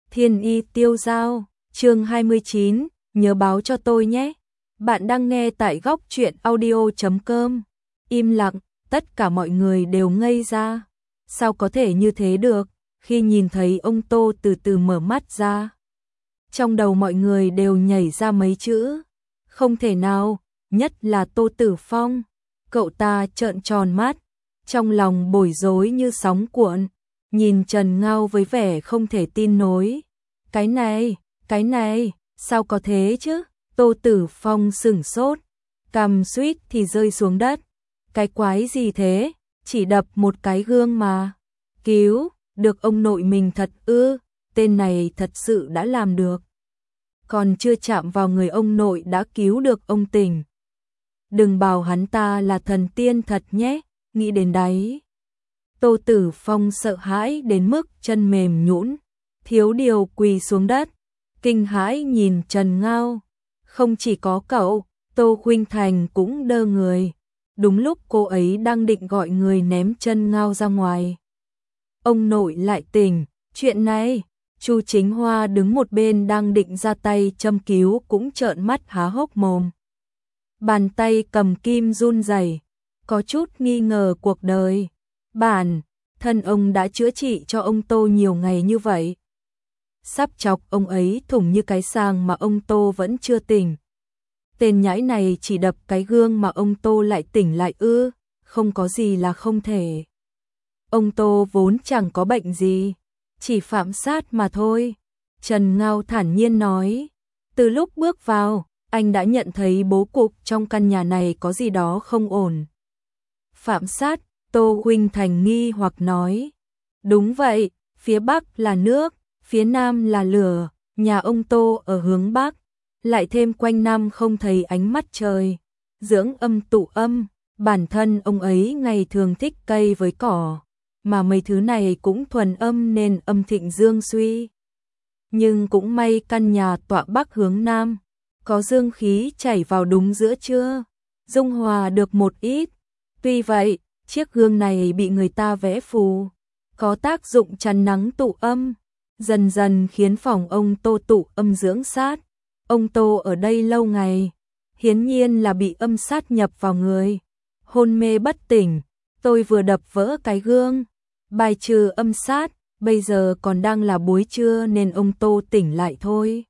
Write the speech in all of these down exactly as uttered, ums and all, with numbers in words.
Thiên Y Tiêu Dao, chương hai mươi chín, nhớ báo cho tôi nhé. Bạn đang nghe tại góc truyện audio chấm com. Im lặng, tất cả mọi người đều ngây ra. Sao có thể như thế được? Khi nhìn thấy ông Tô từ từ mở mắt ra, trong đầu mọi người đều nhảy ra mấy chữ. Không thể nào, nhất là Tô Tử Phong. Cậu ta trợn tròn mắt, trong lòng bối rối như sóng cuộn, nhìn Trần Ngao với vẻ không thể tin nổi. Cái này, cái này, sao có thế chứ? Tô Tử Phong sửng sốt, cằm suýt thì rơi xuống đất. Cái quái gì thế? Chỉ đập một cái gương mà. Cứu, được ông nội mình thật ư? Tên này thật sự đã làm được. Còn chưa chạm vào người ông nội đã cứu được ông tỉnh. Đừng bảo hắn ta là thần tiên thật nhé, nghĩ đến đấy. Tô Tử Phong sợ hãi đến mức chân mềm nhũn, thiếu điều quỳ xuống đất, kinh hãi nhìn Trần Ngao. Không chỉ có cậu, Tô Khuynh Thành cũng đơ người. Đúng lúc cô ấy đang định gọi người ném Trần Ngao ra ngoài, ông nội lại tỉnh. Chuyện này, Chu Chính Hoa đứng một bên đang định ra tay châm cứu cũng trợn mắt há hốc mồm. Bàn tay cầm kim run rẩy, có chút nghi ngờ cuộc đời. Bản thân ông đã chữa trị cho ông Tô nhiều ngày như vậy, sắp chọc ông ấy thủng như cái sàng mà ông Tô vẫn chưa tỉnh. Tên nhãi này chỉ đập cái gương mà ông Tô lại tỉnh lại ư? Không có gì là không thể. Ông Tô vốn chẳng có bệnh gì, chỉ phạm sát mà thôi. Trần Ngao thản nhiên nói. Từ lúc bước vào, anh đã nhận thấy bố cục trong căn nhà này có gì đó không ổn. Phạm sát? Tô Khuynh Thành nghi hoặc nói. Đúng vậy, phía bắc là nước, phía nam là lửa, nhà ông Tô ở hướng bắc, lại thêm quanh năm không thấy ánh mặt trời, dưỡng âm tụ âm, bản thân ông ấy ngày thường thích cây với cỏ, mà mấy thứ này cũng thuần âm nên âm thịnh dương suy. Nhưng cũng may căn nhà tọa bắc hướng nam, có dương khí chảy vào đúng giữa trưa, dung hòa được một ít. Tuy vậy, chiếc gương này bị người ta vẽ phù, có tác dụng chắn nắng tụ âm, dần dần khiến phòng ông Tô tụ âm dưỡng sát. Ông Tô ở đây lâu ngày, hiển nhiên là bị âm sát nhập vào người, hôn mê bất tỉnh. Tôi vừa đập vỡ cái gương, bài trừ âm sát, bây giờ còn đang là buổi trưa nên ông Tô tỉnh lại thôi.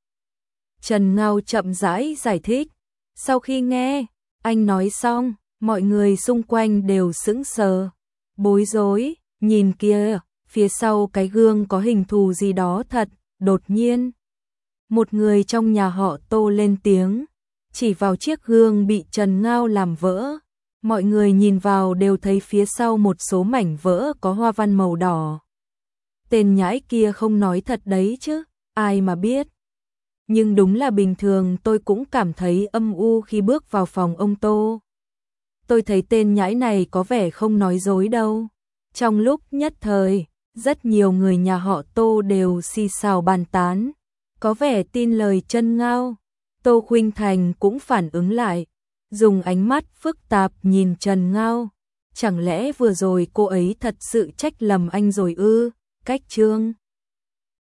Trần Ngao chậm rãi giải thích. Sau khi nghe anh nói xong, mọi người xung quanh đều sững sờ, bối rối, nhìn kia, phía sau cái gương có hình thù gì đó thật. Đột nhiên, một người trong nhà họ Tô lên tiếng, chỉ vào chiếc gương bị Trần Ngao làm vỡ. Mọi người nhìn vào đều thấy phía sau một số mảnh vỡ có hoa văn màu đỏ. Tên nhãi kia không nói thật đấy chứ, ai mà biết. Nhưng đúng là bình thường tôi cũng cảm thấy âm u khi bước vào phòng ông Tô. Tôi thấy tên nhãi này có vẻ không nói dối đâu. Trong lúc nhất thời, rất nhiều người nhà họ Tô đều xì xào bàn tán, có vẻ tin lời Trần Ngao. Tô Khuynh Thành cũng phản ứng lại, dùng ánh mắt phức tạp nhìn Trần Ngao. Chẳng lẽ vừa rồi cô ấy thật sự trách lầm anh rồi ư? Cách chương